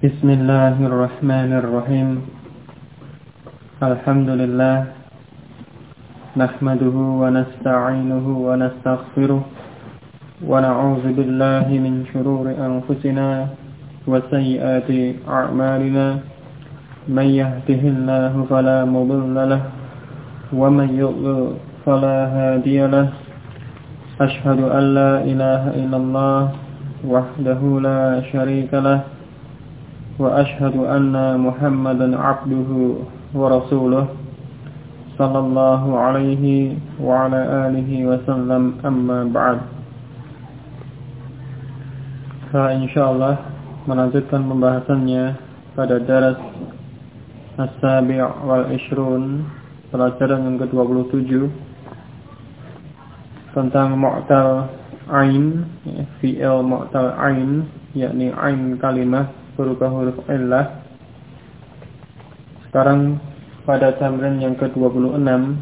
Bismillahirrahmanirrahim. Alhamdulillah. Nahmaduhu wa nasta'inuhu wa nastaghfiruh. Wa na'udzu billahi min shururi anfusina wa sayyiati a'malina. Man yahdihillahu fala mudilla lahu wa man yudlil fala hadiya lahu. Ashhadu an la ilaha illallah wahdahu la syarika lahu. Wa ashhadu anna Muhammadan abduhu wa rasuluh sallallahu alaihi wa ala alihi wa sallam, amma ba'd. Insyaallah melanjutkan pembahasannya pada daras as-sabi' wal ishrun, pelajaran yang ke-27 tentang mu'tal ain, fi'il mu'tal ain, yakni ain kalimah berupa huruf illah. Sekarang pada tamrin yang ke-26,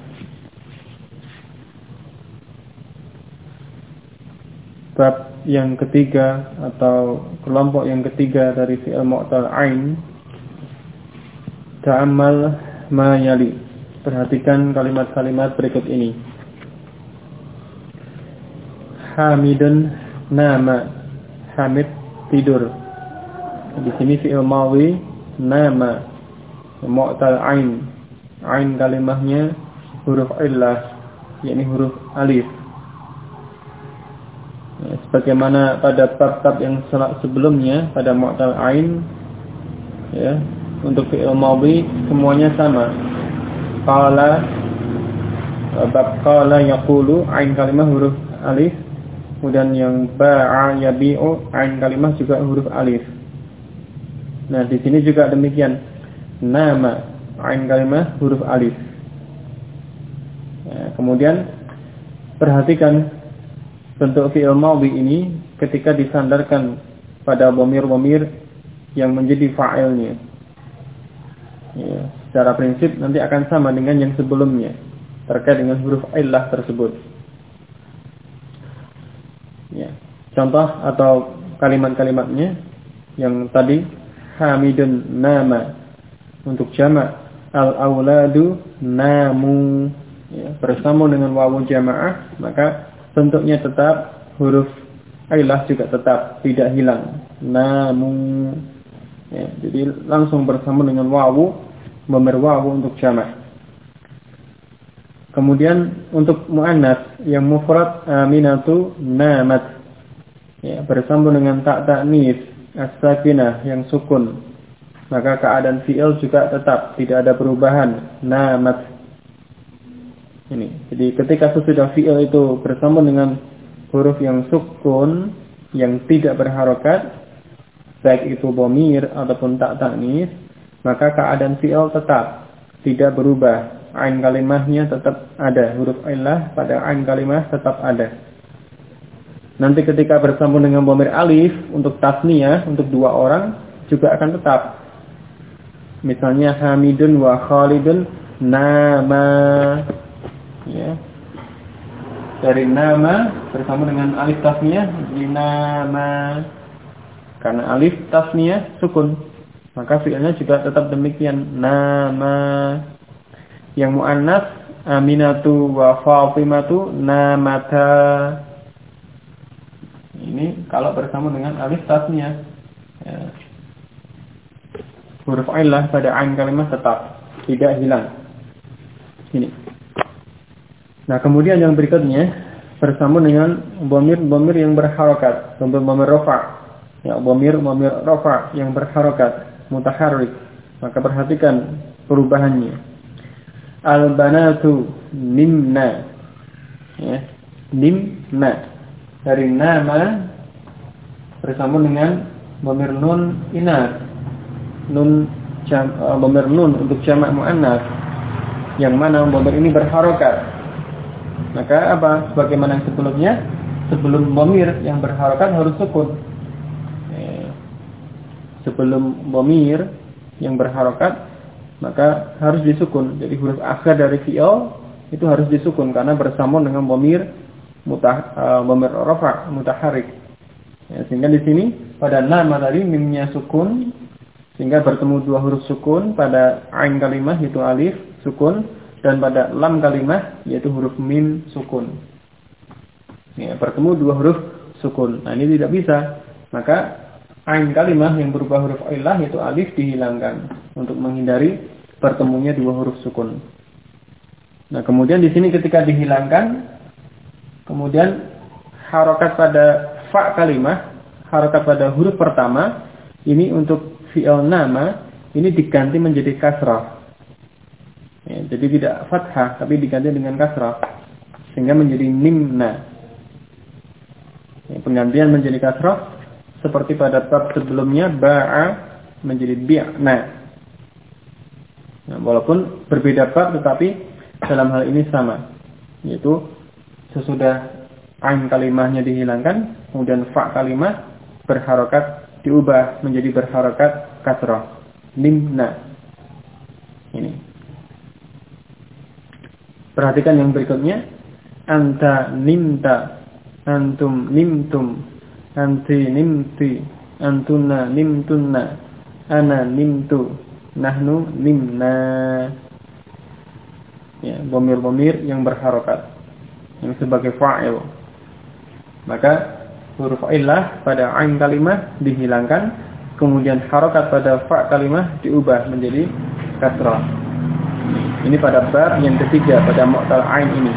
bab yang ketiga atau kelompok yang ketiga dari fi'il mu'tal ain. Ta'ammal ma yali. Perhatikan kalimat-kalimat berikut ini. Hamidun nama. Hamid tidur. Di sini fi'il madhi nama mu'tal ain. Ain kalimahnya huruf illah, yakni huruf alif. Sebagaimana pada bab-bab yang sebelumnya pada mu'tal ain, ya, untuk fi'il madhi semuanya sama. Qala, bab qala yaqulu, ain kalimah huruf alif. Kemudian yang ba'a yabi'u, ain kalimah juga huruf alif. Nah, di sini juga demikian. Nama, ain kalimah huruf alif. Nah, kemudian perhatikan bentuk fi'il madhi ini ketika disandarkan pada dhamir-dhamir yang menjadi fa'ilnya. Ya, secara prinsip nanti akan sama dengan yang sebelumnya terkait dengan huruf illah tersebut. Ya, contoh atau kalimat-kalimatnya yang tadi. Hamidun nama, untuk jamak al-auladu namu, ya, bersambung dengan wawu jamaah, maka bentuknya tetap huruf illah juga tetap tidak hilang, namu, ya, jadi langsung bersambung dengan wawu, dhamir wawu untuk jamak. Kemudian untuk muannas yang mufrad aminatu namat, ya, bersambung dengan ta ta'nis as-sakinah yang sukun, maka keadaan fi'il juga tetap tidak ada perubahan, namat. Ini. Jadi ketika sesudah fi'il itu bersambung dengan huruf yang sukun yang tidak berharokat, baik itu dhamir ataupun ta ta'nis, maka keadaan fi'il tetap tidak berubah. Ain kalimahnya tetap ada, huruf illah pada ain kalimah tetap ada. Nanti ketika bersambung dengan dhamir alif untuk tasniyah, untuk dua orang juga akan tetap. Misalnya Hamidun wa Khalidun nama, ya. Dari nama bersambung dengan alif tasniyah jadi nama. Karena alif tasniyah sukun, maka fi'ilnya juga tetap demikian, nama. Yang muannas Aminatu wa Fatimatu namata. Ini kalau bersama dengan alif tasniyah, ya, huruf illah pada ain kalimah tetap tidak hilang. Ini. Nah, kemudian yang berikutnya bersama dengan dhamir yang berharokat, dhamir rafa', ya, dhamir rafa' yang berharokat, mutaharrik. Maka perhatikan perubahannya. Al-banatu nimna, ya, nimna. Dari nama bersambung dengan dhamir nun inas, dhamir nun untuk jamak muannas, yang mana dhamir ini berharokat. Maka apa? Sebagaimana yang sebelumnya, sebelum dhamir yang berharokat harus sukun. Sebelum dhamir yang berharokat maka harus disukun. Jadi huruf akhir dari fi'il itu harus disukun karena bersambung dengan dhamir dhamir rafa' mutaharrik. Ya, sehingga di sini pada nama tadi mimnya sukun, Sehingga bertemu dua huruf sukun pada ain kalimah yaitu alif sukun dan pada lam kalimah yaitu huruf mim sukun. Ya, bertemu dua huruf sukun. Nah, ini tidak bisa. Maka ain kalimah yang berubah huruf illah yaitu alif dihilangkan untuk menghindari bertemunya dua huruf sukun. Nah, kemudian di sini ketika dihilangkan, kemudian harokat pada fa kalimah, harokat pada huruf pertama, ini untuk fi'il nama, ini diganti menjadi kasrah. Ya, jadi tidak fathah, tapi diganti dengan kasrah. Sehingga menjadi nimna. Ya, penggantian menjadi kasrah, seperti pada bab sebelumnya, ba'a menjadi bi'na. Nah, walaupun berbeda bab, tetapi dalam hal ini sama. Yaitu, sesudah ain kalimahnya dihilangkan, kemudian fa kalimah berharokat diubah menjadi berharokat kasrah. Nimna. Ini. Perhatikan yang berikutnya. Anta nimta, antum nimtum, anti nimti, antuna nimtunna, ana nimtu, nahnu nimna. Ya, bomir-bomir yang berharokat, yang sebagai fa'il. Maka huruf illah pada ain kalimah dihilangkan, kemudian harokat pada fa kalimah diubah menjadi kasrah. Ini pada bab yang ketiga pada mu'tal ain ini.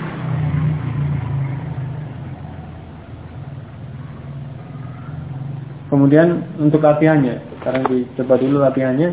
Kemudian untuk latihannya, sekarang dicoba dulu latihannya.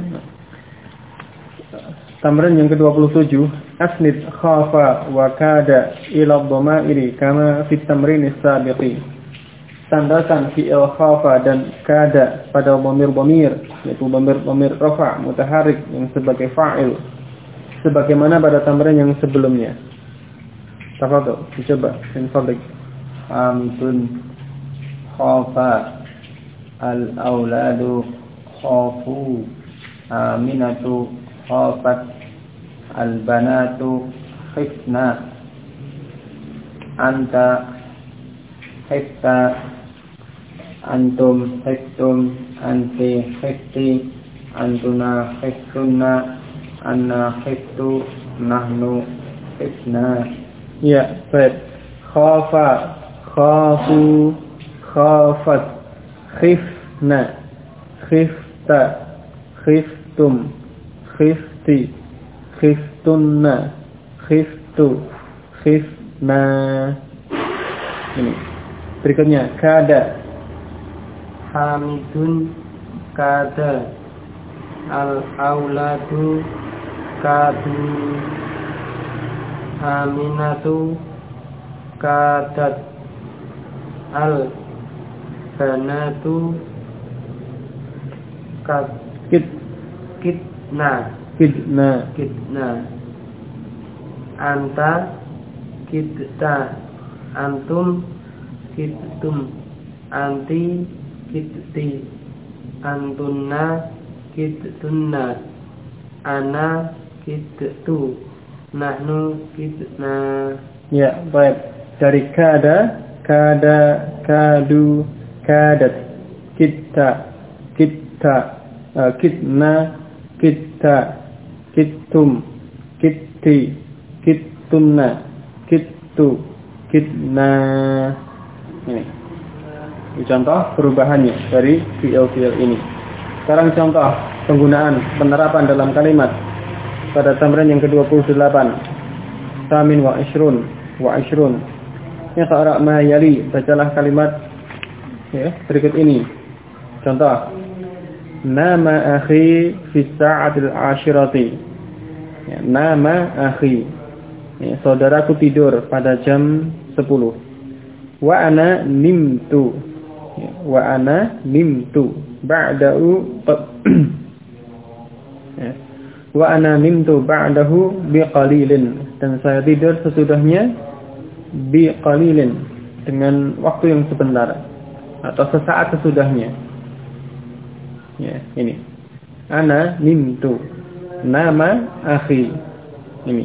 Tamrin yang ke-27, asnid khafa wa kada ila dhamairi kama fit tamrin as-sabiqi. Sandarkan fi'il khafa dan kada pada dhamir-dhamir, yaitu dhamir-dhamir rafa' mutaharrik yang sebagai fa'il, sebagaimana pada tamrin yang sebelumnya. Tafadhol, dicoba. Infadhik. Hamdun khafa, al-auladu khafu, aminatu khafat, al-banatu khifna, anta khifta, antum khiftum, anti khifti, antuna khiftunna, anna khiftu, nahnu khifna. Ya, baik. Khafa, khafu, khafat, khifna, khifta, khiftum, khifti, khiftunna, khiftu, khifna. Ini. Berikutnya kada. Hamidun kada, al-auladu kadu, aminatu kadat, al-banatu kitna, anta kita, antum kittum, anti kitti, antunna kittunna, ana kittu, nahnu kitna. Ya, baik. Dari kada, kada, kadu, kadat, kita, kitna, kita, kittum, kitti, kittunna, kittu, kitna. Ini contoh perubahannya dari fi'il-fi'il ini. Sekarang contoh penggunaan penerapan dalam kalimat pada tamrin yang ke-28. Tamin wa ishrun. Ya ta'ara ma yali, bacalah kalimat ya, berikut ini. Contoh. Nama akhi fi sa'atil ashirati. Ya, nama akhi. Ya, saudaraku tidur pada jam 10. Wa ana nimtu. Ya, wa ana nimtu. Ba'dahu ya. Wa ana nimtu ba'dahu biqalilin. Dan saya tidur sesudahnya biqalilin, dengan waktu yang sebentar atau sesaat sesudahnya. Ya, ini. Ana nimtu. Nama akhi. Ini.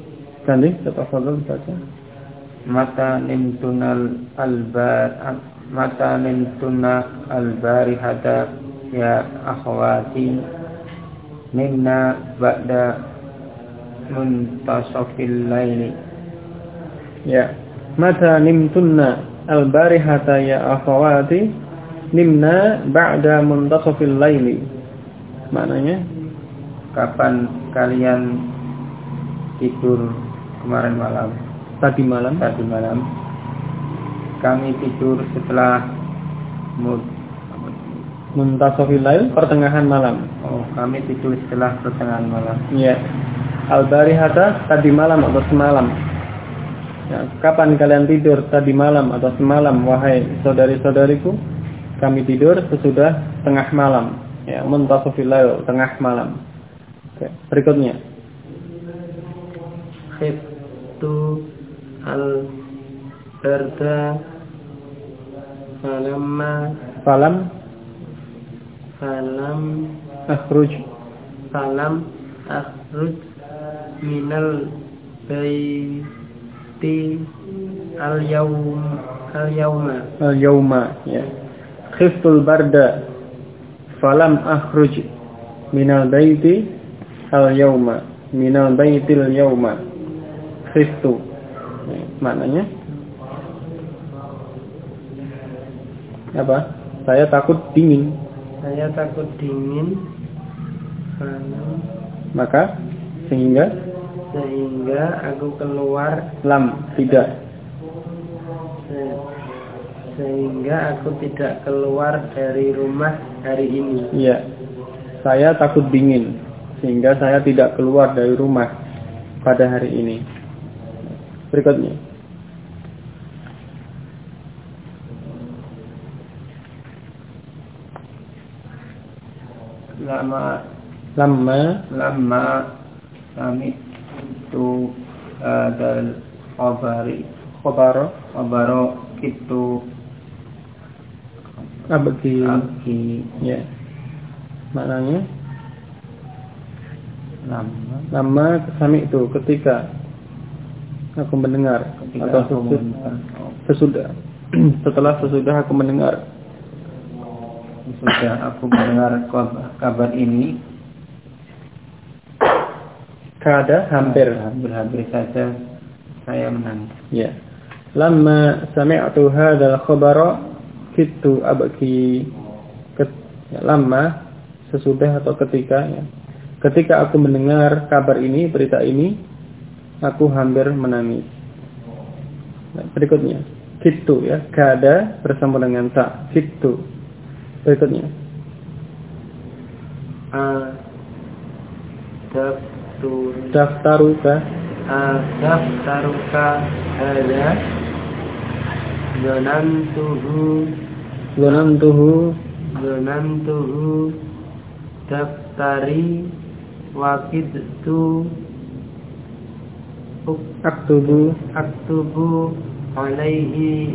Tadi tafadhol baca. Mata nimtunal mata nimtunna al-barihata ya akhwati nimna ba'da muntasafil laili. Ya, mata nimtunna al-barihata ya akhwati nimna ba'da muntasafil laili. Maknanya, kapan kalian tidur kemarin malam? Tadi malam. Kami tidur setelah muntasafil lail, pertengahan malam. Oh, kami tidur setelah pertengahan malam. Ya. Al-barihata, tadi malam atau semalam. Ya, kapan kalian tidur? Tadi malam atau semalam, wahai saudari-saudariku? Kami tidur sesudah tengah malam. Ya, muntasafil lail, tengah malam. Oke, berikutnya. Khiftu al-barda falam akhruj minal baiti al-yawma ya. Khiftul barda falam akhruj minal baiti al-yawma minal baitil yawma. Khiftu, ya, maknanya apa? Saya takut dingin. Maka sehingga aku keluar. Tidak. Sehingga aku tidak keluar dari rumah hari ini. Iya. Saya takut dingin sehingga saya tidak keluar dari rumah pada hari ini. Berikutnya. Lama kami itu dal khabaro itu abki. Ya. Maknanya lama kami itu ketika aku mendengar sesudah aku mendengar kabar ini. Kada hampir saja saya menangis. Ya. Lama sami'tu hadzal khabara kittu abki. Lama sesudah atau ketika, ya. Ketika aku mendengar kabar ini, berita ini, aku hampir menangis. Nah, berikutnya, kittu, ya, kada bersama dengan ta, kittu. Berikutnya, daftaruka hada zonantuhu daftari wakidtu aktubu alaihi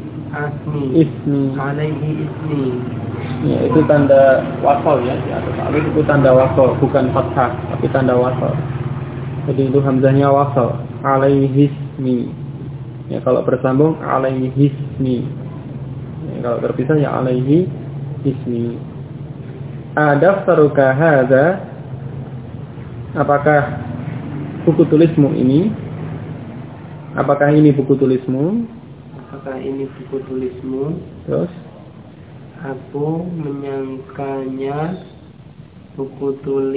ismi. Ya, itu tanda wasal, ya, di atas alif itu tanda wasal, bukan fathah, tapi tanda wasal. Jadi itu hamzahnya wasal, alaihi ismi. Ya, kalau bersambung alaihi ismi. Ya, kalau terpisah ya alaihi ismi. Daftaruka hadza, apakah buku tulismu ini? Apakah ini buku tulismu? Terus aku menyangkanya buku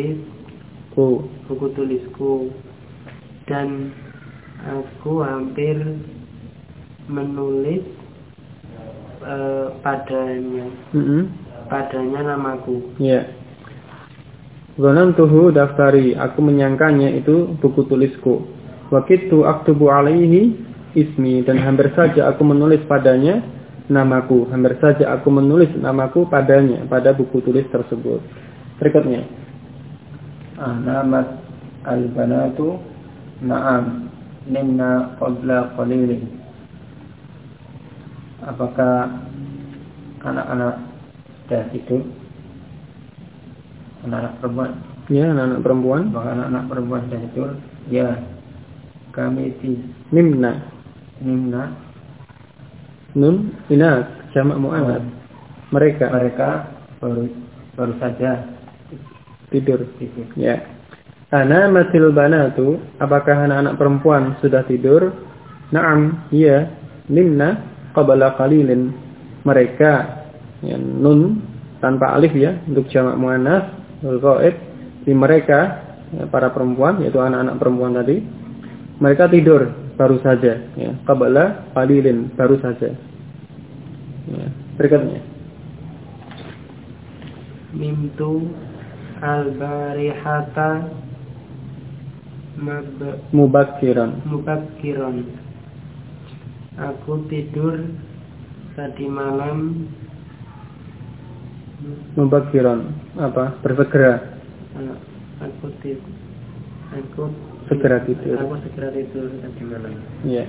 tulisku dan aku hampir menulis padanya namaku. Ya. Zonantuhu daftari, aku menyangkanya itu buku tulisku. Waktu aktubu alaihi ismi, dan hampir saja aku menulis padanya namaku. Hampir saja aku menulis namaku padanya, pada buku tulis tersebut. Berikutnya. Namat al-banatu na'am nimna qabla qalilin. Apakah anak-anak sudah tidur? Anak-anak perempuan? Ya, anak-anak perempuan. Apakah anak-anak perempuan sudah tidur? Ya. Kami Nimna. Nun inas. jamak muannats. Mereka baru saja tidur. Ya. Anamatil banatu, apakah anak-anak perempuan sudah tidur? Na'am, iya. Nimna qabla qalilin. Mereka, ya, nun tanpa alif ya untuk jamak muannats ghaib. Di mereka, ya, para perempuan, yaitu anak-anak perempuan tadi, mereka tidur baru saja, ya. Qabla qalilin, baru saja. Ya. Berikutnya. Nimtu al-barihata Mubakkiran. Aku tidur tadi malam. Mubakkiran apa? Bersegera. Aku segera tidur. Aku segera tidur tadi malam. Iya.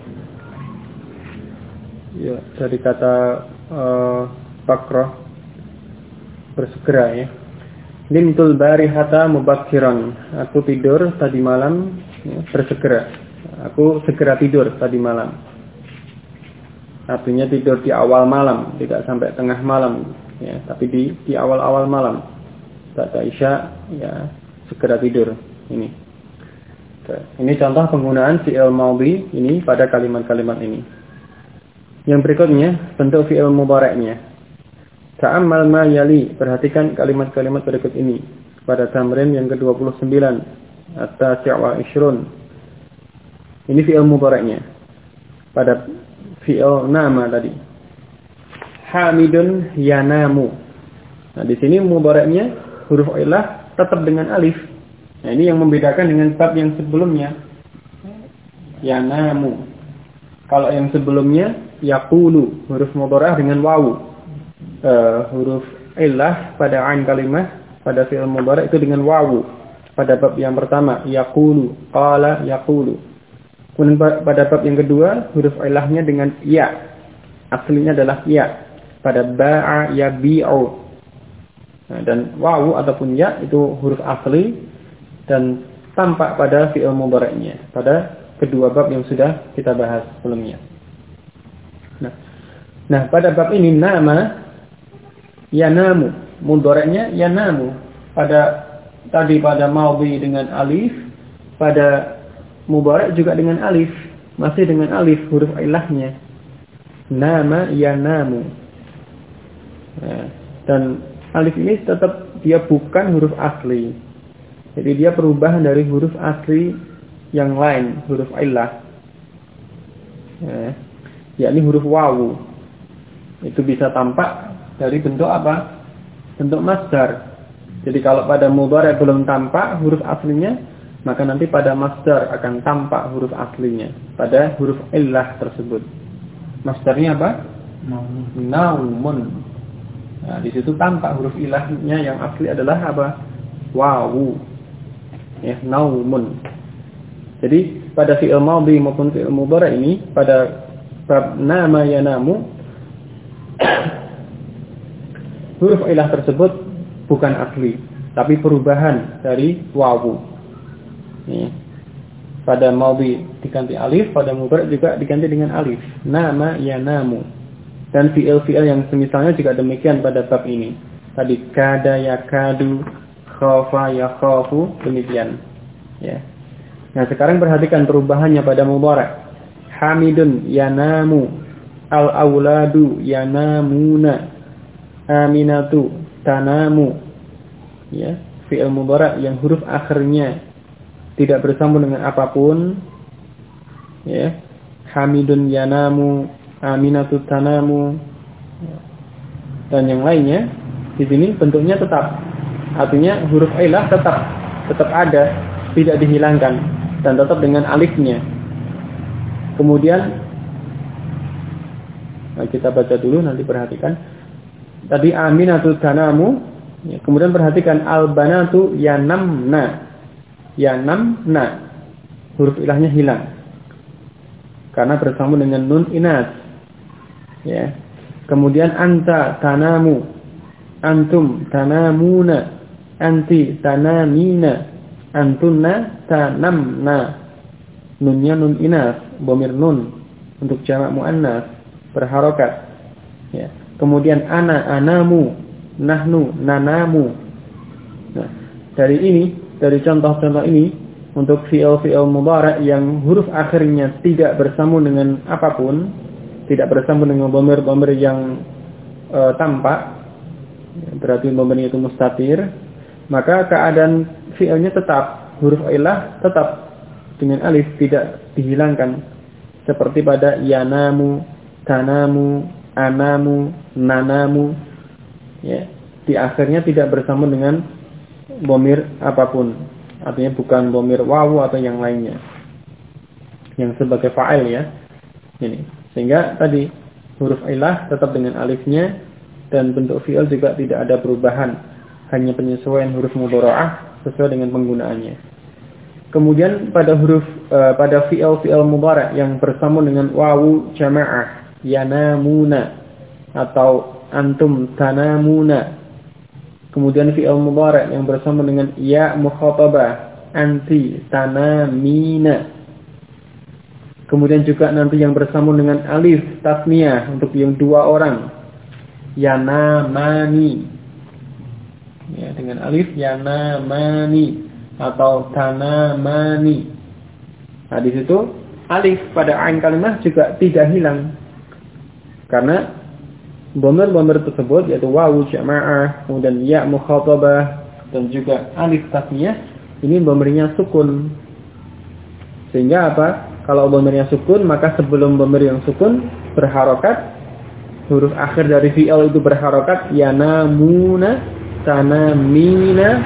Ya, dari kata pakroh, bersegera ya. Nimtul barihata mubakkiran. Aku tidur tadi malam, ya, bersegera. Aku segera tidur tadi malam. Artinya tidur di awal malam, tidak sampai tengah malam, ya, tapi di awal-awal malam. Ba'da isya, ya, segera tidur. Ini. Ini contoh penggunaan fi'il madhi ini pada kalimat-kalimat ini. Yang berikutnya bentuk fi'il mudhari'nya. Ta'ammal ma yali, perhatikan kalimat-kalimat berikut ini pada tamrin yang ke-29 at-tasi' wa 20. Ini fi'il mudhari'nya. Pada fi'il nama tadi. Hamidun yanamu. Nah, di sini mudhari'nya huruf illah tetap dengan alif. Nah, ini yang membedakan dengan bab yang sebelumnya. Yanamu. Kalau yang sebelumnya yaqulu, huruf mudhari' dengan wawu. Huruf illah pada ain kalimah pada fi'il mudhari' itu dengan wawu. Pada bab yang pertama yaqulu, qala yaqulu. Kemudian pada bab yang kedua huruf illahnya dengan ya. Aslinya adalah ya. Pada ba'a yabi'u. Nah, dan wawu ataupun ya itu huruf asli dan tampak pada fi'il mudhari'nya pada kedua bab yang sudah kita bahas sebelumnya. Nah, pada bab ini nama yanamu, mudhari'nya yanamu. Pada madhi dengan alif, pada mudhari' juga dengan alif, masih dengan alif huruf ilahnya. Nama yanamu. Nah, dan alif ini tetap dia bukan huruf asli. Jadi dia perubahan dari huruf asli yang lain, huruf ilah. Yakni huruf wawu. Itu bisa tampak dari bentuk apa? Bentuk masdar. Jadi kalau pada mudhari' belum tampak huruf aslinya, maka nanti pada masdar akan tampak huruf aslinya pada huruf illah tersebut. Masdarnya apa? Naumun. Nah, di situ tampak huruf ilahnya yang asli adalah apa? Wawu. Ya, naumun. Jadi pada fi'il madhi maupun fi'il mudhari' ini pada bab nama yanamu huruf ilah tersebut bukan asli, tapi perubahan dari wawu. Ya. Pada madhi diganti alif, pada mudhari' juga diganti dengan alif. Nama yanamu. Dan fi'il-fi'il yang semisalnya juga demikian pada bab ini. Tadi kada yakadu, khafa yakhafu, demikian. Ya. Nah, sekarang perhatikan perubahannya pada mudhari'. Hamidun yanamu, al-auladu yanamuna, aminatu tanamu. Ya, fi'il mudhari' yang huruf akhirnya tidak bersambung dengan apapun. Ya. Hamidun yanamu, aminatu tanamu, dan yang lainnya. Di sini bentuknya tetap. Artinya huruf ilah tetap ada, tidak dihilangkan dan tetap dengan alifnya. Kemudian kita baca dulu, nanti perhatikan. Tadi aminatu tanamu, ya, kemudian perhatikan albanatu yanamna. Yanamna. Huruf ilahnya hilang karena bersambung dengan nun inas. Ya. Kemudian anta tanamu, antum tanamuna, anti tanamina, antunna tanamna. Nunnya nun inas, dhamir nun untuk jamak muannas berharokat. Ya. Kemudian ana, anamu, nahnu, nanamu. Nah, dari contoh-contoh ini, untuk fi'il mudhari' yang huruf akhirnya tidak bersambung dengan apapun, tidak bersambung dengan dhamir yang tampak, berarti dhamirnya itu mustatir, maka keadaan fi'ilnya tetap, huruf illah tetap dengan alif, tidak dihilangkan. Seperti pada yanamu, tanamu, anamu, nanamu, ya, di akhirnya tidak bersambung dengan dhamir apapun, artinya bukan dhamir wawu atau yang lainnya yang sebagai fa'il, ya. Ini sehingga tadi huruf ilah tetap dengan alifnya, dan bentuk fi'il juga tidak ada perubahan, hanya penyesuaian huruf mudhara'ah sesuai dengan penggunaannya. Kemudian pada fi'il mudhari' yang bersambung dengan wawu jama'ah, yanamuna atau antum tanamuna. Kemudian fi'il mudhari' yang bersambung dengan ya mukhatabah, anti tanamina. Kemudian juga nanti yang bersambung dengan alif tasniyah untuk yang dua orang, yanamani. Ya, dengan alif yanamani atau tanamani. Nah, di situ alif pada ain kalimah juga tidak hilang, karena dhamir tersebut yaitu wawu jama'ah, kemudian ya mukhatabah, dan juga alif tasniyah, ini dhamirnya sukun. Sehingga apa? Kalau dhamirnya sukun, maka sebelum dhamir yang sukun berharokat, huruf akhir dari fi'il itu berharokat, yanamuna, tanamina,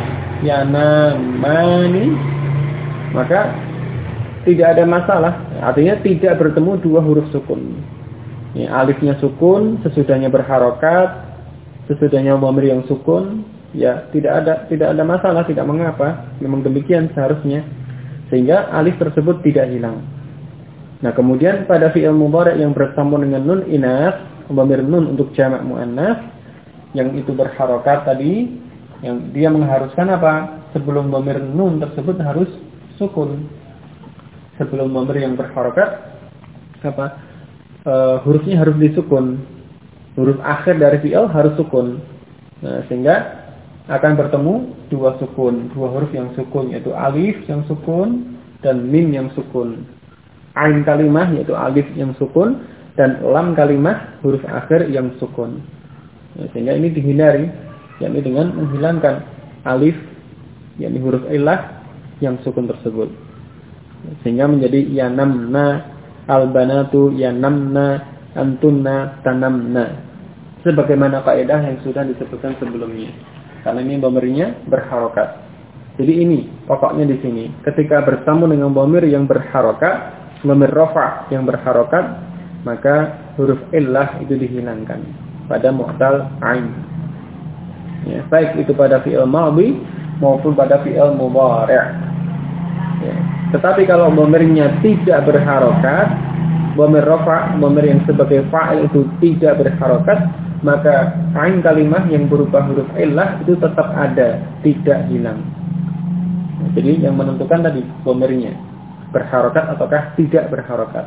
yanamani, maka tidak ada masalah. Artinya tidak bertemu dua huruf sukun. Ya, alifnya sukun, sesudahnya berharokat, sesudahnya dhamir yang sukun, ya tidak ada masalah, tidak mengapa. Memang demikian seharusnya, sehingga alif tersebut tidak hilang. Nah, kemudian pada fi'il mudhari' yang bersambung dengan nun inas, dhamir nun untuk jamak muannas, yang itu berharokat tadi, yang dia mengharuskan apa? Sebelum dhamir nun tersebut harus sukun. Sebelum dhamir yang berharokat, apa? Hurufnya harus disukun. Huruf akhir dari fi'il harus sukun. Nah, sehingga akan bertemu dua sukun, dua huruf yang sukun, yaitu alif yang sukun dan mim yang sukun. Ain kalimah yaitu alif yang sukun, dan lam kalimah huruf akhir yang sukun. Nah, sehingga ini dihindari, yakni dengan menghilangkan alif, yakni huruf illah yang sukun tersebut, sehingga menjadi yanamna, albanatu yanamna, antunna tanamna, sebagaimana kaidah yang sudah disebutkan sebelumnya. Karena ini dhamirnya berharokat. Jadi ini pokoknya di sini, ketika bersambung dengan dhamir yang berharokat, dhamir rafa' yang berharokat, maka huruf illah itu dihilangkan pada mu'tal ain. Ya, baik itu pada fi'il madhi maupun pada fi'il mudhari'. Ya. Tetapi kalau dhamirnya tidak berharokat, dhamir rafa', dhamir yang sebagai fa'il itu tidak berharokat, maka ain kalimah yang berupa huruf illah itu tetap ada, tidak hilang. Nah, jadi yang menentukan tadi dhamirnya berharokat ataukah tidak berharokat.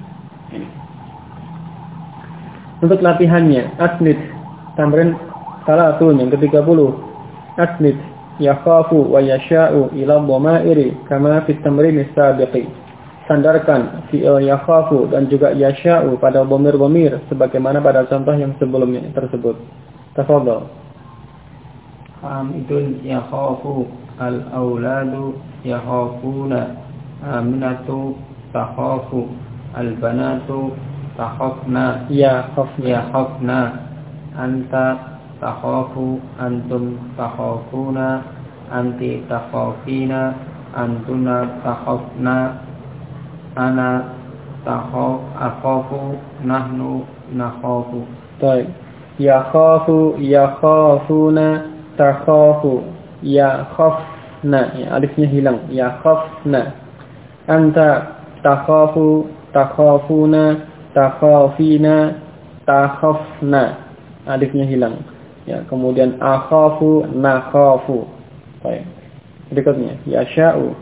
Untuk latihannya, asnid tamrin salatun yang ke-30. Asnid yakhafu wa yasha'u ila dhamairi kama fi tamrin as-sabiqi. Sandarkan fi'il yakhafu dan juga yasha'u pada dhamir-dhamir sebagaimana pada contoh yang sebelumnya tersebut. Tafadhal. Hamidun yakhafu, al-auladu yakhafuna, aminatu takhafu, al-banatu takhafna, yakhafna, anta takhafu, antum takhafuna, anti takhafina, antuna takhafna, ana akhafu, nahnu nakhafu. Baik. Yakhafu, yakhafuna, takhafu, yakhafna. Ya, alifnya hilang. Yakhafna. Anta takhafu, takhafuna, takhafina, takhafna. Alifnya hilang. Ya, kemudian akhafu, nakhafu. Baik. Berikutnya, yasha'u.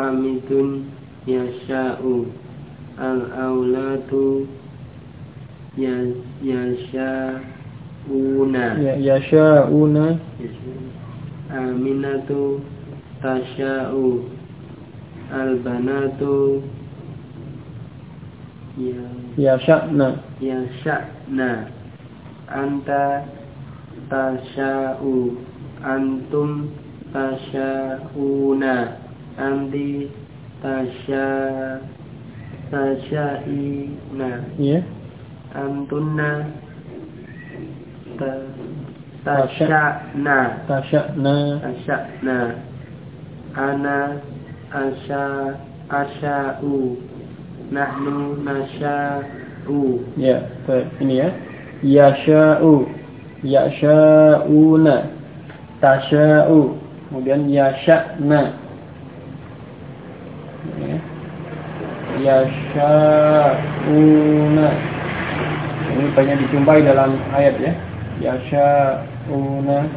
Hamidun yasha'u, al-auladu yasha'una. Ya, yasha'una. Aminatu tasha'u. Albanatu yasha'na. Anta tasha'u. Antum tasha'una. Anti tasha'ina. Ya. Antunna tasha'na. Ana asya'u. Nahnu nasya'u. Ya, ini ya. Yasha'u. Yasha'una. Tasha'u. Kemudian yasha'na. Ya. Yasha'una. Ini banyak dijumpai dalam ayat ya. Yasha'una.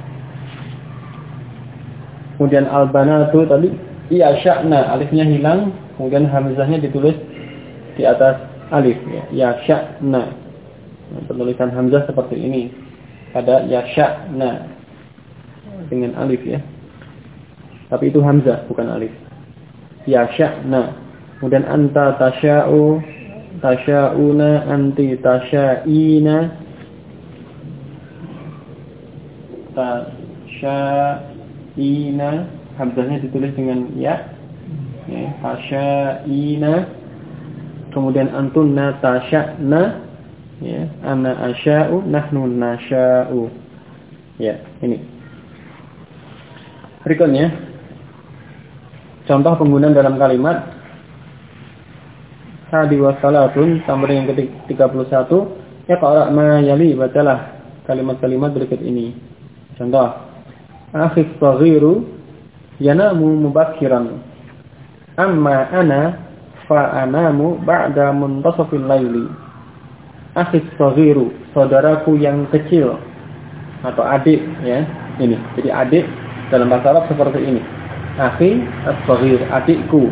Kemudian albanatu tadi yasha'na, alifnya hilang, kemudian hamzahnya ditulis di atas alif ya. Yasha'na. Penulisan hamzah seperti ini. Ada yasha'na dengan alif ya. Tapi itu hamzah bukan alif. Yasha'na. Kemudian anta tasha'u, tasha'una, anti tasha'ina. Tasha'ina, hamzahnya ditulis dengan ya. Tasha'ina. Kemudian antunna tasha'na, ya. Ana asya'u, nahnu nasya'u. Ya, ini. Berikutnya, contoh penggunaan dalam kalimat hadi wa salatun, tambah yang ke-31, ya qara ma yali, bacalah kalimat-kalimat berikut ini. Contoh, akhis saghiru yanamu mubakkiran, amma ana fa anamu ba'da muntasafil laili. Akhis saghiru, saudaraku yang kecil atau adik ya. Ini. Jadi adik dalam bahasa Arab seperti ini. Akhi as-saghir, adikku.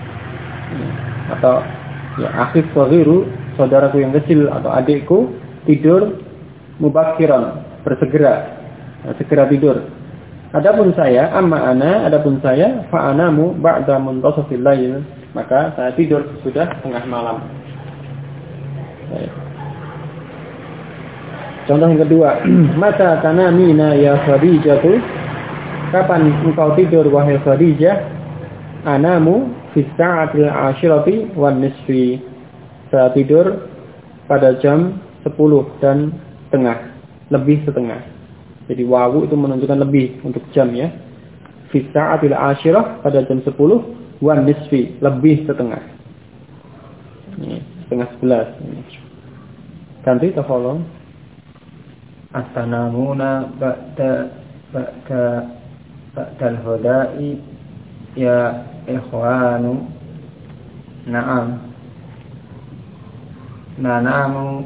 Atau ya, akhis saghiru, saudaraku yang kecil atau adikku tidur mubakkiran, bersegera, segera tidur. Adapun saya, amma ana, adapun saya, fa anamu ba'da muntasafil lail, maka saya tidur sudah tengah malam. Baik. Contoh yang kedua, mata tanamina ya Khadijatu, kapan engkau tidur wahai Khadijah? Anamu fi sa'atil 'ashirati wan nisfi. Saya tidur pada jam 10 dan tengah, lebih setengah. Jadi wawu itu menunjukkan lebih untuk jam ya. Fi sa'atil 'ashirah, pada jam 10, wan nisfi, lebih setengah. Ini setengah 11 ini. Ganti tafadhol. Atanamuna ba'dal huda'i ya ikhwanu. Na'am. Nanamu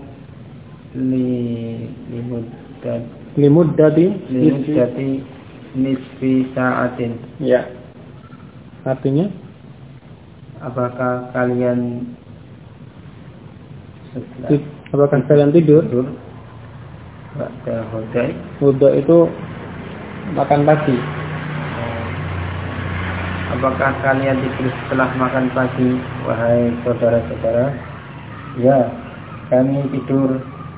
limuddati nisfi sa'atin. Ya. Artinya apakah kalian tidur? Huda itu makan pagi. Apakah kalian tidur setelah makan pagi, wahai saudara-saudara? Ya, kami tidur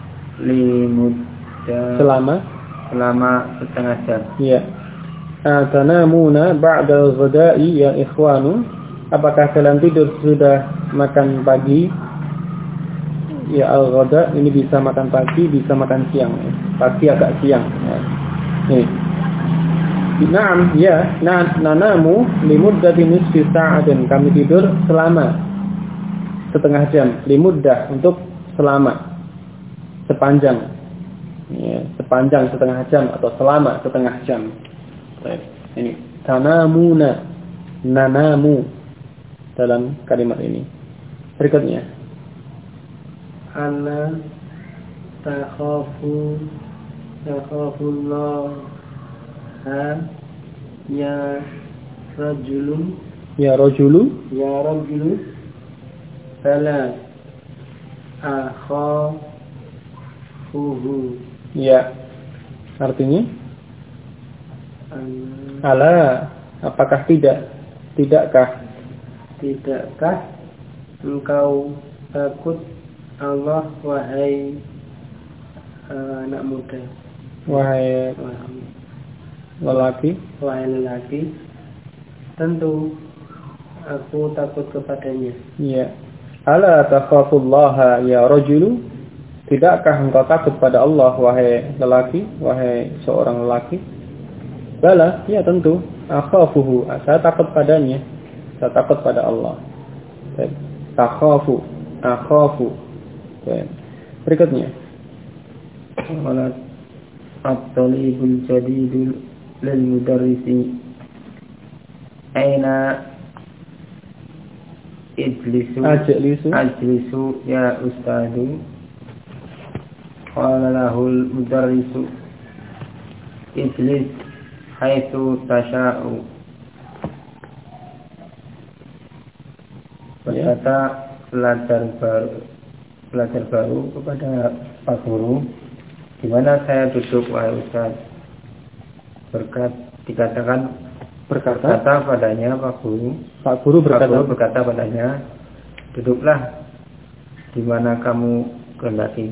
selama setengah jam. Ya. Atanamuna ba'da ghada'i ya ikhwanu. Apakah kalian tidur sudah makan pagi? Ya, al-ghada ini bisa makan pagi, bisa makan siang. Pagi agak siang. Ya. Nih. Naam, ya, nanamu limuddati nisfi sa'atin. Kami tidur selama setengah jam. Limuddah untuk selama, sepanjang. Ya, sepanjang setengah jam atau selama setengah jam. Baik. Ini tanamuna, nanamu dalam kalimat ini. Berikutnya, ana takhafullah ya rajulu fala Fuhu. Ya. Artinya? Ala, apakah tidak? Tidakkah? Tidakkah engkau takut Allah, wahai anak muda? Wahai lelaki? Wahai lelaki, tentu aku takut kepadanya. Ya. Ala takhafullaha ya rajulu? Tidakkah engkau takut pada Allah, wahai lelaki, wahai seorang lelaki? Bala, ya tentu. Akhafuhu, saya takut padanya. Saya takut pada Allah. Takhafu, akhafu. Berikutnya. Wala at-talibul jadidul lil mudarrisi. Aina ajlisu ya ustadu. Qala lahul mudarrisu ijlis haitsu tasha'u. Berkata pelajar baru kepada Pak Guru, di mana saya duduk wahai Ustaz? Berkata padanya Pak Guru berkata padanya, duduklah di mana kamu kehendaki.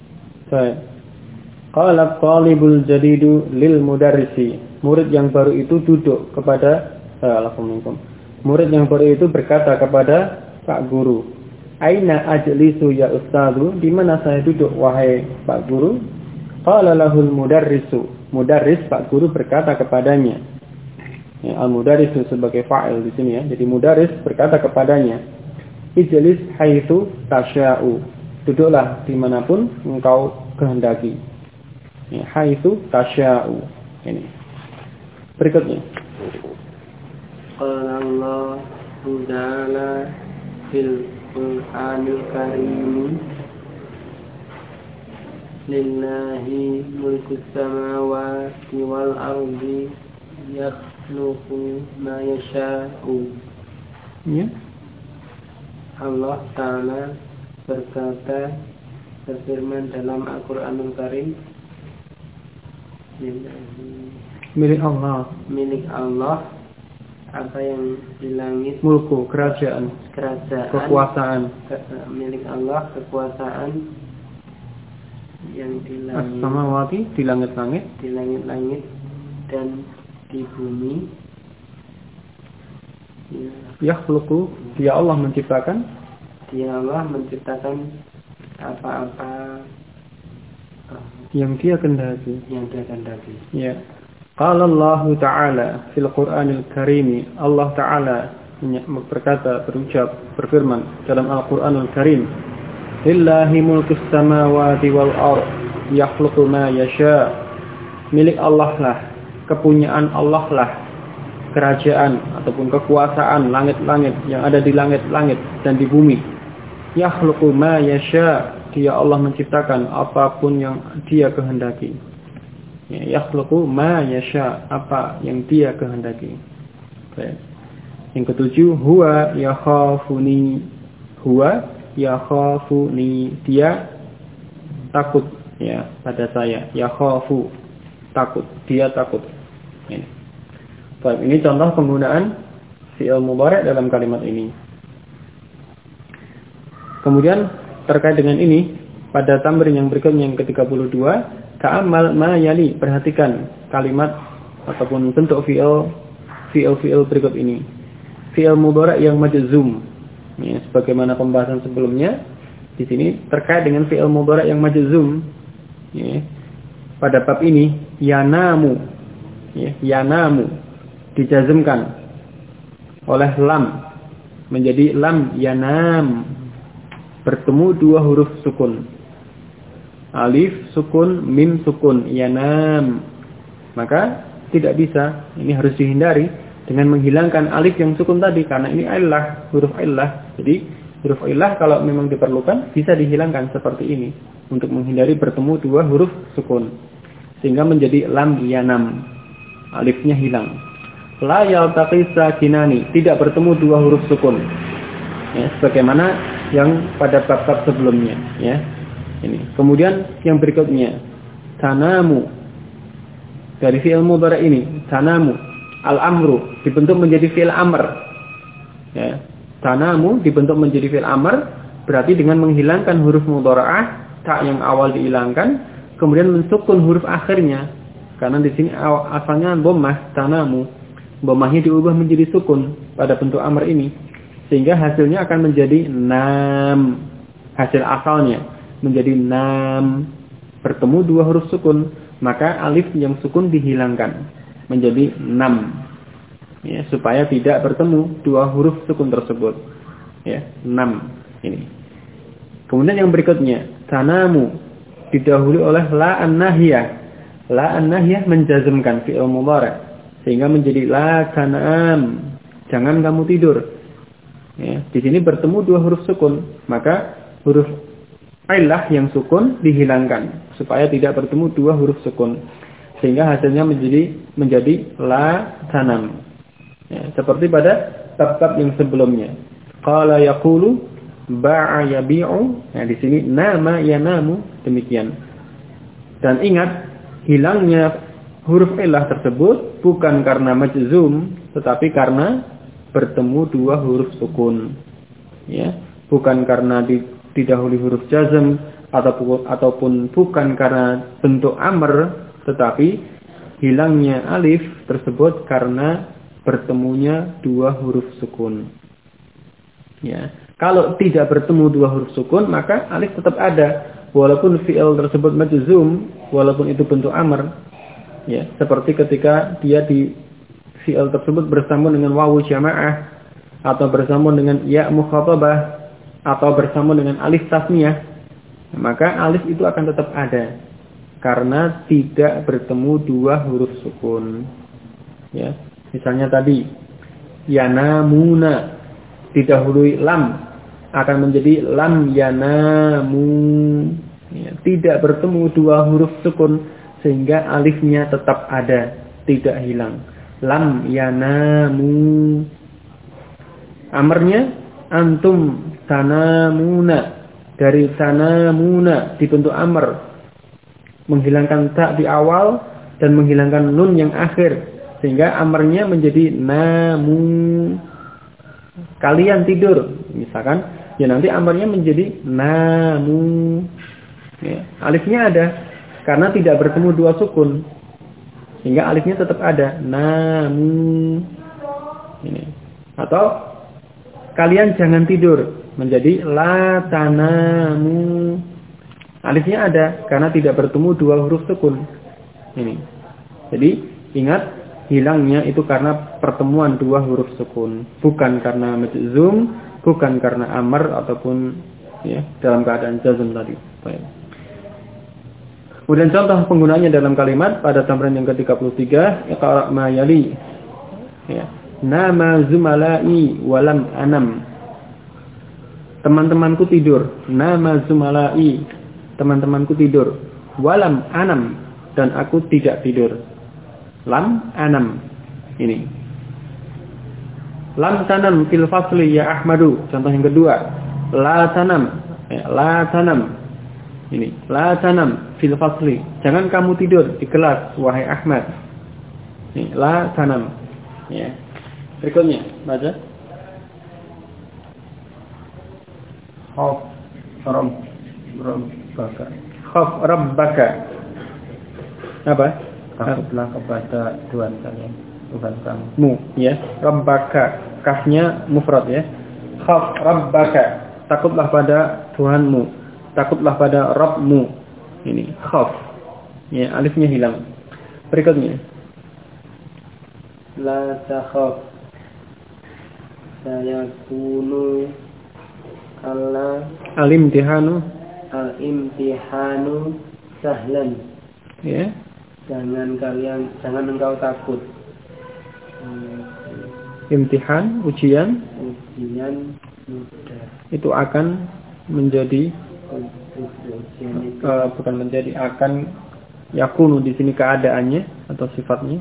Qala talibul jadidu lil mudarrisi. Murid yang baru itu duduk kepada murid yang baru itu berkata kepada Pak Guru, aina ajlisu ya ustazu? Di mana saya duduk wahai Pak Guru? Qala lahul mudarrisu. Mudarris, Pak Guru berkata kepadanya. Ya, al-mudarrisu sebagai fa'il di sini ya. Jadi mudarris berkata kepadanya, ijlis haitsu tasya'u. Duduklah dimanapun engkau kehendaki. Ya, haitsu tasya'u. Ini. Berikutnya. Qala Allahu ta'ala fil Qur'anil Karim, lillahi mulku samawati wal ardi yakhluqu ma yasha'u. Ya. Allah Ta'ala berfirman dalam Al-Qur'anul Karim, milik Allah apa yang di langit, mulku, kerajaan, kekuasaan, milik Allah kekuasaan yang di langit, as-samawati, di langit-langit, dan di bumi. Yakhluqu, dia Allah menciptakan apa-apa yang dia kehendaki. Ya. Qala Allah Ta'ala fil Qur'anil Karim. Allah Ta'ala berfirman dalam Al-Qur'anul Karim, lillahi mulkus samawati wal ard yakhluqu ma yasha. Milik Allah lah, kepunyaan Allah lah kerajaan ataupun kekuasaan langit-langit yang ada di langit-langit dan di bumi. Yakhluqu ma yasha, dia Allah menciptakan apapun yang dia kehendaki. Ya, yakhluqu ma yasha, apa yang dia kehendaki. Baik. Yang ketujuh, huwa yakhafuni, dia takut ya pada saya. Yakhafu, takut, dia takut. Ini. Baik, ini contoh penggunaan fi'il mudhari' dalam kalimat ini. Kemudian terkait dengan ini, pada tamrin yang berikutnya yang ke-32, ta'ammal ma yali, perhatikan kalimat ataupun bentuk fi'il berikut ini. Fi'il mudhari' yang majzum. Ya, sebagaimana pembahasan sebelumnya, di sini terkait dengan fi'il mudhari' yang majzum. Ya, pada bab ini yanamu, ya, yanamu dijazmkan oleh lam menjadi lam yanam, bertemu dua huruf sukun, alif sukun, mim sukun, yanam. Maka tidak bisa, ini harus dihindari dengan menghilangkan alif yang sukun tadi, karena ini illah, huruf illah. Jadi huruf illah kalau memang diperlukan bisa dihilangkan seperti ini untuk menghindari bertemu dua huruf sukun, sehingga menjadi lam yanam, alifnya hilang. La yaltaqi sakinani, tidak bertemu dua huruf sukun. Ya, sebagaimana yang pada bab-bab sebelumnya, ya. Ini. Kemudian yang berikutnya, tanamu. Dari fi'il mudhari ini, tanamu, al-amru dibentuk menjadi fi'il amr. Ya. Tanamu dibentuk menjadi fi'il amr, berarti dengan menghilangkan huruf mudhara'ah, ta yang awal dihilangkan, kemudian mensukun huruf akhirnya. Karena di sini asalnya dhammah, tanamu. Dhammahnya diubah menjadi sukun pada bentuk amr ini. Sehingga hasilnya akan menjadi nam. Hasil asalnya menjadi nam. Bertemu dua huruf sukun, maka alif yang sukun dihilangkan menjadi nam. Ya, supaya tidak bertemu dua huruf sukun tersebut. Ya, nam ini. Kemudian yang berikutnya, tanamu didahului oleh la an-nahiyah. La an-nahiyah menjazmkan fi'il mudhari' sehingga menjadi la tanam. Jangan kamu tidur. Ya, di sini bertemu dua huruf sukun, maka huruf illah yang sukun dihilangkan supaya tidak bertemu dua huruf sukun, sehingga hasilnya menjadi la tanam. Ya, seperti pada bab-bab yang sebelumnya. Qala yaqulu ba'a yabi'u. Nah, di sini nama yanamu, demikian. Dan ingat, hilangnya huruf illah tersebut bukan karena majzum, tetapi karena bertemu dua huruf sukun. Ya, bukan karena didahului huruf jazm ataupun bukan karena bentuk amr, tetapi hilangnya alif tersebut karena bertemunya dua huruf sukun. Ya, kalau tidak bertemu dua huruf sukun, maka alif tetap ada walaupun fi'il tersebut majzum, walaupun itu bentuk amr. Ya, seperti ketika dia di fi'il tersebut bersambung dengan wawu jamaah, atau bersambung dengan ya mukhatabah, atau bersambung dengan alif tasniyah, maka alif itu akan tetap ada karena tidak bertemu dua huruf sukun. Ya, misalnya tadi yanamuna didahului lam, akan menjadi lam yanamu. Ya, tidak bertemu dua huruf sukun, sehingga alifnya tetap ada, tidak hilang. Lam yanamu. Amarnya antum tanamuna. Dari tanamuna dibentuk amr, menghilangkan ta di awal dan menghilangkan nun yang akhir, sehingga amarnya menjadi namu. Kalian tidur, misalkan, ya nanti amarnya menjadi namu. Ya, alifnya ada karena tidak bertemu dua sukun, sehingga alifnya tetap ada, namu. Ini. Atau kalian jangan tidur, menjadi la tanamu. Alifnya ada karena tidak bertemu dua huruf sukun. Ini. Jadi ingat, hilangnya itu karena pertemuan dua huruf sukun, bukan karena majzum, bukan karena amr ataupun ya dalam keadaan jazm tadi. Baik. Kemudian contoh penggunaannya dalam kalimat pada tamrin yang ke-33, iqra' ma yali. Ya. Nama zumalai walam anam. Teman-temanku tidur. Nama zumalai. Teman-temanku tidur. Walam anam. Dan aku tidak tidur. Lam anam. Ini. Lam tanam fil fasli ya Ahmadu. Contoh yang kedua. La tanam. Ya, la tanam. Ini, la tanam fil fasli. Jangan kamu tidur di kelas, wahai Ahmad. Ini, la tanam. Ya. Berikutnya, baca. Khaf rabbaka. Khaf rabbaka. Apa? Takutlah kepada Tuhan kalian, Tuhan kamu. Mu, ya. Rabbaka. Kafnya mufrad ya. Khaf rabbaka. Takutlah pada Tuhanmu. Takutlah pada Rabbmu. Ini khaf. Ya, alifnya hilang. Berikutnya. La takhaf. Sayakunu al-imtihanu sahlan. Ya. Jangan engkau takut. Imtihan, ujian mudah. Itu akan menjadi bukan menjadi, akan yakunu di sini keadaannya atau sifatnya.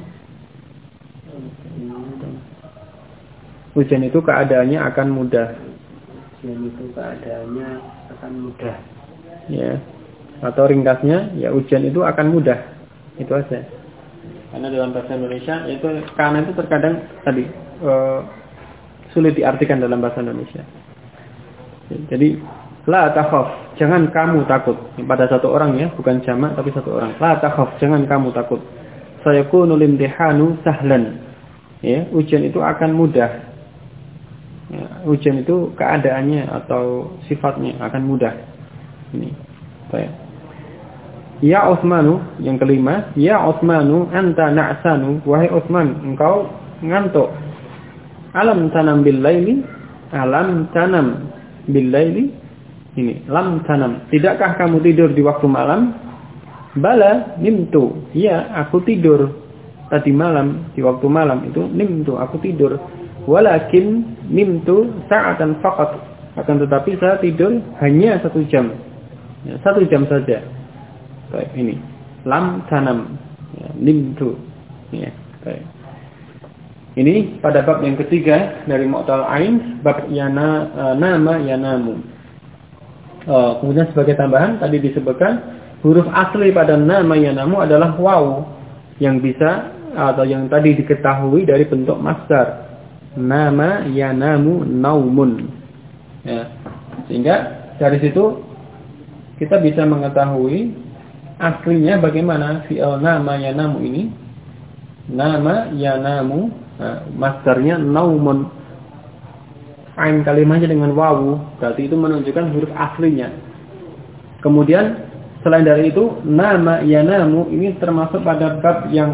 Ujian itu keadaannya akan mudah. Ujian itu keadaannya akan mudah. Ya. atau ringkasnya ya ujian itu akan mudah. Itu aja. Karena dalam bahasa Indonesia itu kana itu terkadang tadi sulit diartikan dalam bahasa Indonesia. Jadi la takhaf, jangan kamu takut. Pada satu orang ya, bukan jamak tapi satu orang. La takhaf, jangan kamu takut. Sayakunul imtihanu sahlan. Ya, ujian itu akan mudah. Ya, ujian itu keadaannya atau sifatnya akan mudah. Ini. Baik. Ya Utsmanu, yang kelima, ya Utsmanu anta na'sanu, wahai Utsman, engkau ngantuk. Alam tanam bil laili, alam tanam bil laili. Ini, lam tanam. Tidakkah kamu tidur di waktu malam? Bala nimtu. Ya, aku tidur tadi malam, di waktu malam itu nimtu, aku tidur. Walakin nimtu sa'atan faqat. Akan tetapi saya tidur hanya 1 jam. Ya, 1 jam saja. Baik, ini. Lam tanam. Ya, nimtu. Ya, baik. Ini pada bab yang ketiga dari Mu'tal Ain, bab nama yanamu. Kemudian sebagai tambahan tadi disebutkan huruf asli pada nama yanamu adalah waw yang bisa atau yang tadi diketahui dari bentuk masdar. Nama yanamu naumun. Ya. Sehingga dari situ kita bisa mengetahui aslinya bagaimana fi'il nama yanamu ini. Nama yanamu, masdarnya naumun. Ain kalimatnya dengan wawu, berarti itu menunjukkan huruf aslinya. Kemudian selain dari itu, nama yanamu ini termasuk pada bab yang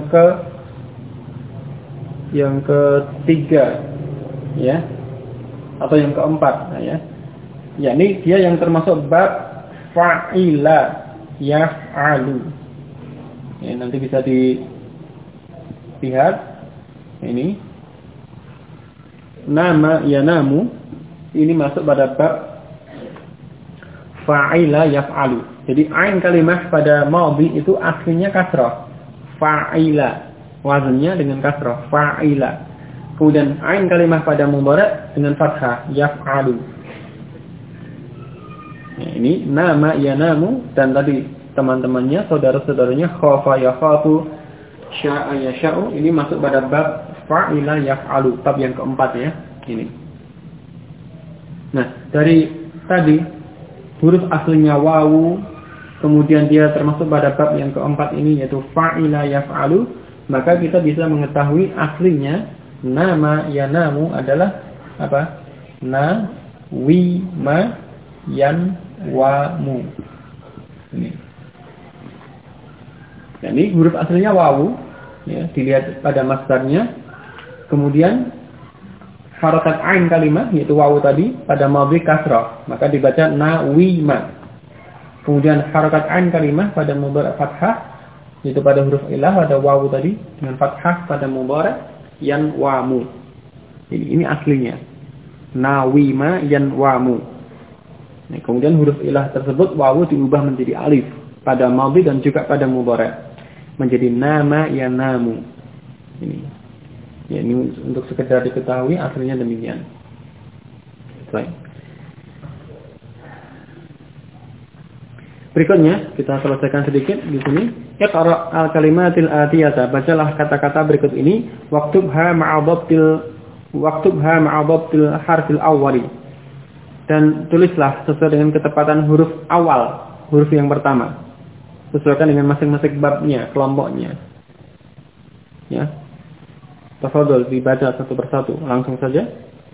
ketiga, ya, atau yang keempat, ya. Yakni dia yang termasuk bab fa'ila yaf'alu. Ya, nanti bisa dilihat ini. Nama yanamu ini masuk pada bab fa'ila yaf'alu. Jadi ain kalimah pada madhi itu aslinya kasrah. Fa'ila. Wazannya dengan kasrah. Fa'ila. Kemudian ain kalimah pada mudhari' dengan fathah. Yaf'alu. Ya, ini nama yanamu dan tadi teman-temannya, saudara-saudaranya khafa yakhafu, sya'a yasha'u ini masuk pada bab fa'ila yaf'alu, bab yang keempat ya, ini. Nah, dari tadi huruf aslinya wawu, kemudian dia termasuk pada bab yang keempat ini yaitu fa'ila yaf'alu, maka kita bisa mengetahui aslinya nama yanamu adalah apa? Na wi ma yan wa mu. Ini. Jadi huruf aslinya wawu, ya, dilihat pada masdarnya. Kemudian harakat ain kalimah yaitu wawu tadi pada madhi kasrah, maka dibaca nawima. Kemudian harakat ain kalimah pada mudhari' fathah yaitu pada huruf ilah pada wawu tadi dengan fathah pada mudhari' yan wamu. Ini aslinya. Nawima yan wamu. Nah, kemudian huruf ilah tersebut wawu diubah menjadi alif pada madhi dan juga pada mudhari' menjadi nama yanamu. Ini. Ya, ini untuk sekedar diketahui aslinya demikian. Baik. Berikutnya kita selesaikan sedikit di sini. Iqra' al-kalimatil atiyata. Bacalah kata-kata berikut ini. Waktubha ma'adhabtil harfil awwali. Dan tulislah sesuai dengan ketepatan huruf awal, huruf yang pertama. Sesuaikan dengan masing-masing babnya, kelompoknya. Ya. Tafadhol dibaca satu persatu, langsung saja.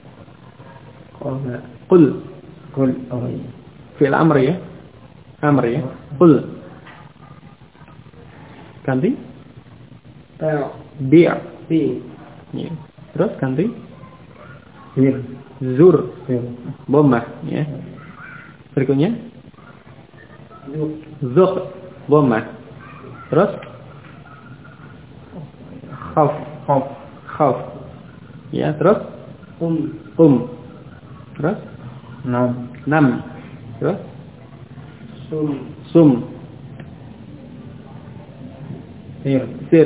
Qul. Oh iya. Fi'il amr ya. Amr ya. Qul. Ganti? Bi'. Ya. Terus ganti? Zur. Dhammah ya. Berikutnya? Zuq. Dhammah. Terus? Khaf. Khaf. Ya, terus? Terus? Nam. Terus? Sum. Sir.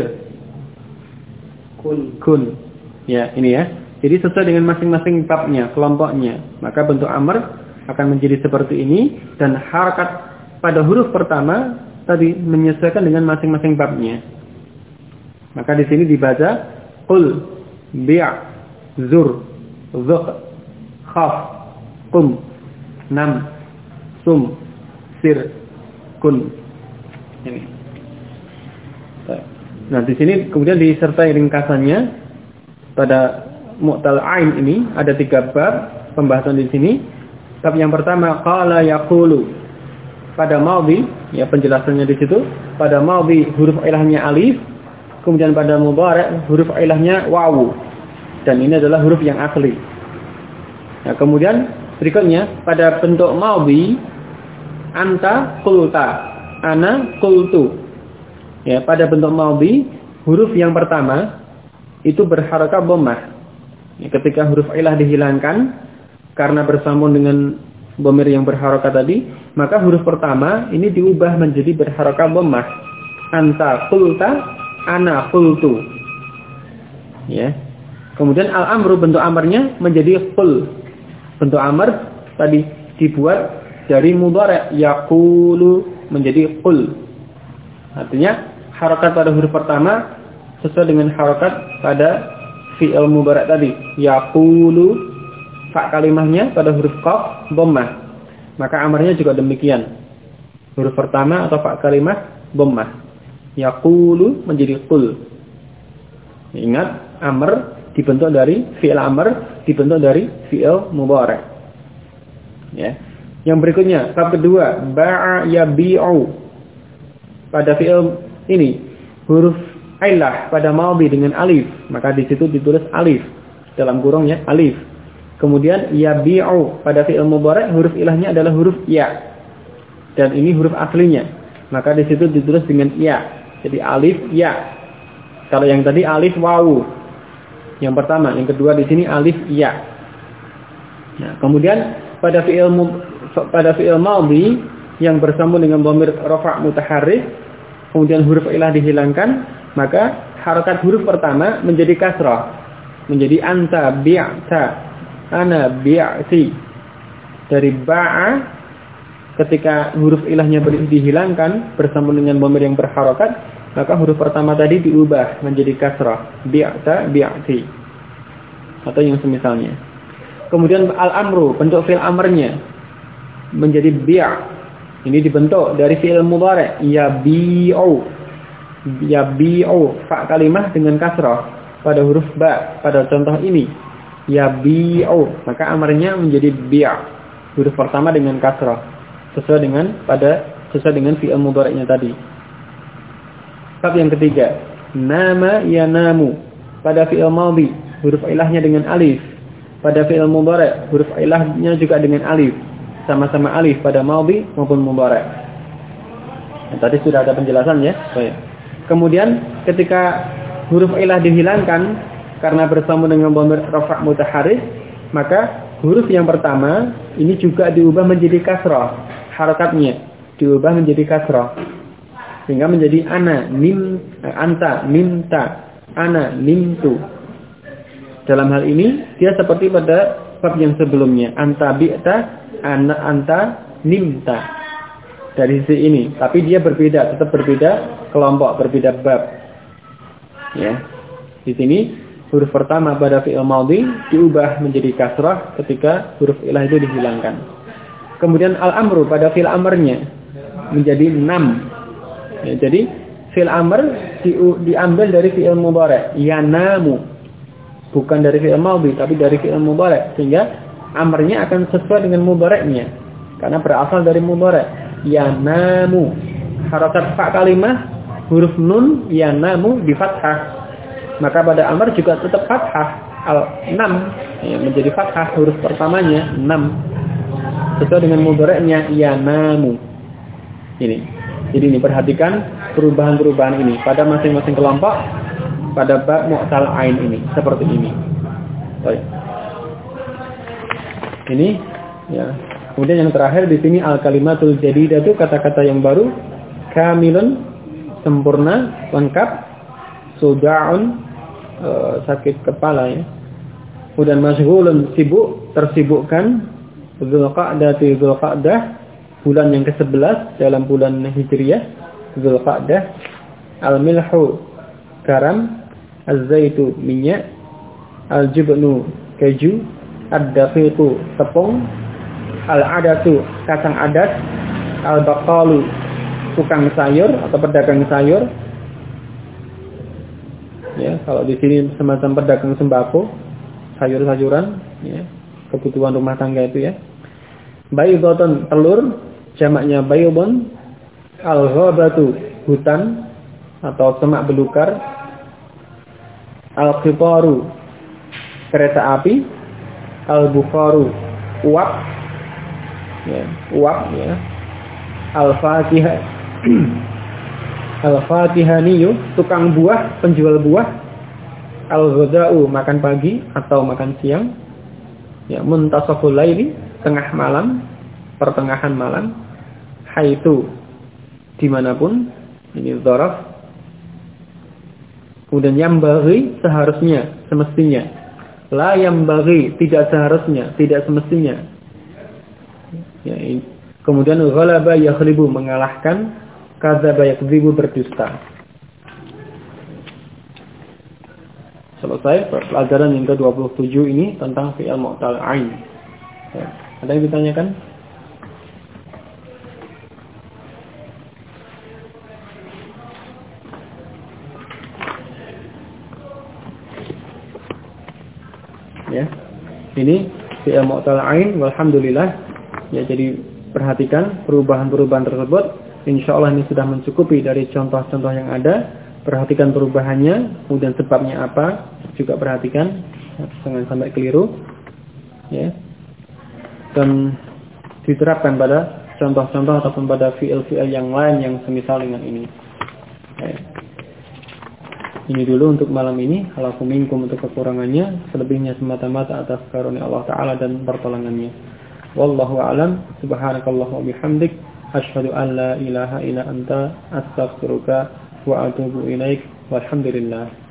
Kun. Ya, ini ya. Jadi sesuai dengan masing-masing babnya, kelompoknya. Maka bentuk amr akan menjadi seperti ini dan harakat pada huruf pertama tadi menyesuaikan dengan masing-masing babnya. Maka di sini dibaca qul, bi', zur, zuq, khaf, qum, nam, sum, sir, kun. Ini. Nah, di sini kemudian disertai ringkasannya pada mu'tal ain ini ada 3 bab pembahasan di sini. Bab yang pertama qala yaqulu. Pada madhi, ya penjelasannya di situ. Pada madhi huruf ilahnya alif, kemudian pada mudhari' huruf ilahnya wawu. Dan ini adalah huruf yang asli. Nah, kemudian berikutnya pada bentuk madhi anta qulta, ana qultu. Ya, pada bentuk madhi huruf yang pertama itu berharakat dhammah. Ya, ketika huruf ilah dihilangkan karena bersambung dengan dhamir yang berharakat tadi, maka huruf pertama ini diubah menjadi berharakat dhammah. Anta qulta, ana qultu. Ya. Kemudian al-amru bentuk amarnya menjadi qul. Bentuk amar tadi dibuat dari mudhari' yaqulu menjadi qul. Artinya harakat pada huruf pertama sesuai dengan harakat pada fi'il mudhari' tadi. Yaqulu fa kalimahnya pada huruf qaf dhammah. Maka amarnya juga demikian. Huruf pertama atau fa kalimah dhammah. Yaqulu menjadi qul. Ingat, amr dibentuk dari fi'il amr, dibentuk dari fi'il mudhari'. Ya. Yang berikutnya, bab kedua, ba'a yabi'u. Pada fi'il ini huruf ilah pada madhi dengan alif, maka di situ ditulis alif dalam kurungnya alif. Kemudian yabi'u pada fi'il mudhari' huruf ilahnya adalah huruf ya. Dan ini huruf aslinya. Maka di situ ditulis dengan ya. Jadi alif ya. Kalau yang tadi alif wawu. Yang pertama, yang kedua di sini alif ya. Nah, kemudian pada fi'il madhi yang bersambung dengan dhamir rafa' mutaharrik, kemudian huruf ilah dihilangkan, maka harakat huruf pertama menjadi kasrah. Menjadi anta bi'ta, ana bi'ti. Dari ba'a, ketika huruf ilahnya dihilangkan bersambung dengan dhamir yang berharakat, maka huruf pertama tadi diubah menjadi kasrah. Bi'ta, bi'ti. Atau yang semisalnya. Kemudian al-amru, bentuk fi'il amrnya menjadi bi'. Ini dibentuk dari fi'il mudhari'. Yabi'u. Yabi'u. Fa kalimah dengan kasrah pada huruf ba. Pada contoh ini. Yabi'u. Maka amarnya menjadi bi'. Huruf pertama dengan kasrah. Sesuai dengan fi'il mudhari'nya tadi. Bab yang ketiga, nama yanamu. Pada fi'il madhi, huruf ilahnya dengan alif. Pada fi'il mudhari', huruf ilahnya juga dengan alif. Sama-sama alif pada madhi maupun mudhari'. Nah, tadi sudah ada penjelasan ya. Baik. Kemudian ketika huruf ilah dihilangkan karena bersambung dengan dhamir rafa' mutaharrik, maka huruf yang pertama ini juga diubah menjadi kasrah. Harakatnya diubah menjadi kasrah. Sehingga menjadi ana, anta, minta, ana, mintu. Dalam hal ini, dia seperti pada bab yang sebelumnya. Anta bi'ta, ana, anta, minta. Dari sisi ini. Tapi dia berbeda, tetap berbeda kelompok, berbeda bab. Ya. Di sini, huruf pertama pada fi'il madhi diubah menjadi kasrah ketika huruf ilah itu dihilangkan. Kemudian al-amru pada fi'il amrnya menjadi nam. Ya, jadi fi'il amr diambil dari fi'il mudhari', yanamu. Bukan dari fi'il madhi tapi dari fi'il mudhari', sehingga amrnya akan sesuai dengan mudhari'nya karena berasal dari mudhari'. Yanamu. Harakat fa kalimah huruf nun yanamu di fathah. Maka pada amr juga tetap fathah al-nam, ya, menjadi fathah huruf pertamanya 6 sesuai dengan mudhari'nya yanamu. Ini. Jadi ini perhatikan perubahan-perubahan ini pada masing-masing kelompok pada bab mu'tal ain ini seperti ini. Baik. Ini ya. Kemudian yang terakhir di sini al-kalimatul jadidah itu kata-kata yang baru, kamilun sempurna, lengkap, suda'un sakit kepala ya. Kemudian masyghulun sibuk, tersibukkan, dzulqa'dah bulan yang ke-11 dalam bulan Hijriyah, Zulqa'dah. Al-milhu, garam. Az-zaitu, minyak. Al-jubnu, keju. Ad-daqiqu, tepung. Al-adatu, kacang adat. Al-baqalu, tukang sayur atau pedagang sayur. Ya, kalau di sini semacam pedagang sembako, sayur-sayuran, ya, kebutuhan rumah tangga itu ya. Baydhatun, telur, jamaknya baydun. Al-ghabatu, hutan atau semak belukar. Al-qitaru, kereta api. Al-bukharu, uap. Ya, uap ya. Al-fatihah Al-fatihaniyu, tukang buah, penjual buah. Al-ghada'u, makan pagi atau makan siang. Ya, muntasaful laili, tengah malam, pertengahan malam. Haitu, dimanapun. Ini dzaraf. Kemudian yambaghi, seharusnya, semestinya. La yambaghi, tidak seharusnya, tidak semestinya. Ya, ini. Kemudian ghalaba yaghlibu, mengalahkan. Kadzaba yakdzibu, berdusta. Selesai pelajaran yang ke-27 ini tentang fi'il mu'tal ain. Ya. Ada yang ditanyakan? Ya. Ini fi'il mu'tal ain, walhamdulillah. Ya, jadi perhatikan perubahan-perubahan tersebut. Insyaallah ini sudah mencukupi dari contoh-contoh yang ada. Perhatikan perubahannya, kemudian sebabnya apa, juga perhatikan, jangan sampai keliru. Ya. Dan diterapkan pada contoh-contoh ataupun pada fi'il-fi'il yang lain yang semisal dengan ini. Ya. Ini dulu untuk malam ini. Halafu minkum untuk kekurangannya, selebihnya semata-mata atas karunia Allah Ta'ala dan pertolongannya. Wallahu a'lam. Subhanakallah wa bihamdik, asyhadu an la ilaha illa anta, astaghfiruka wa atubu ilaik. Walhamdulillah.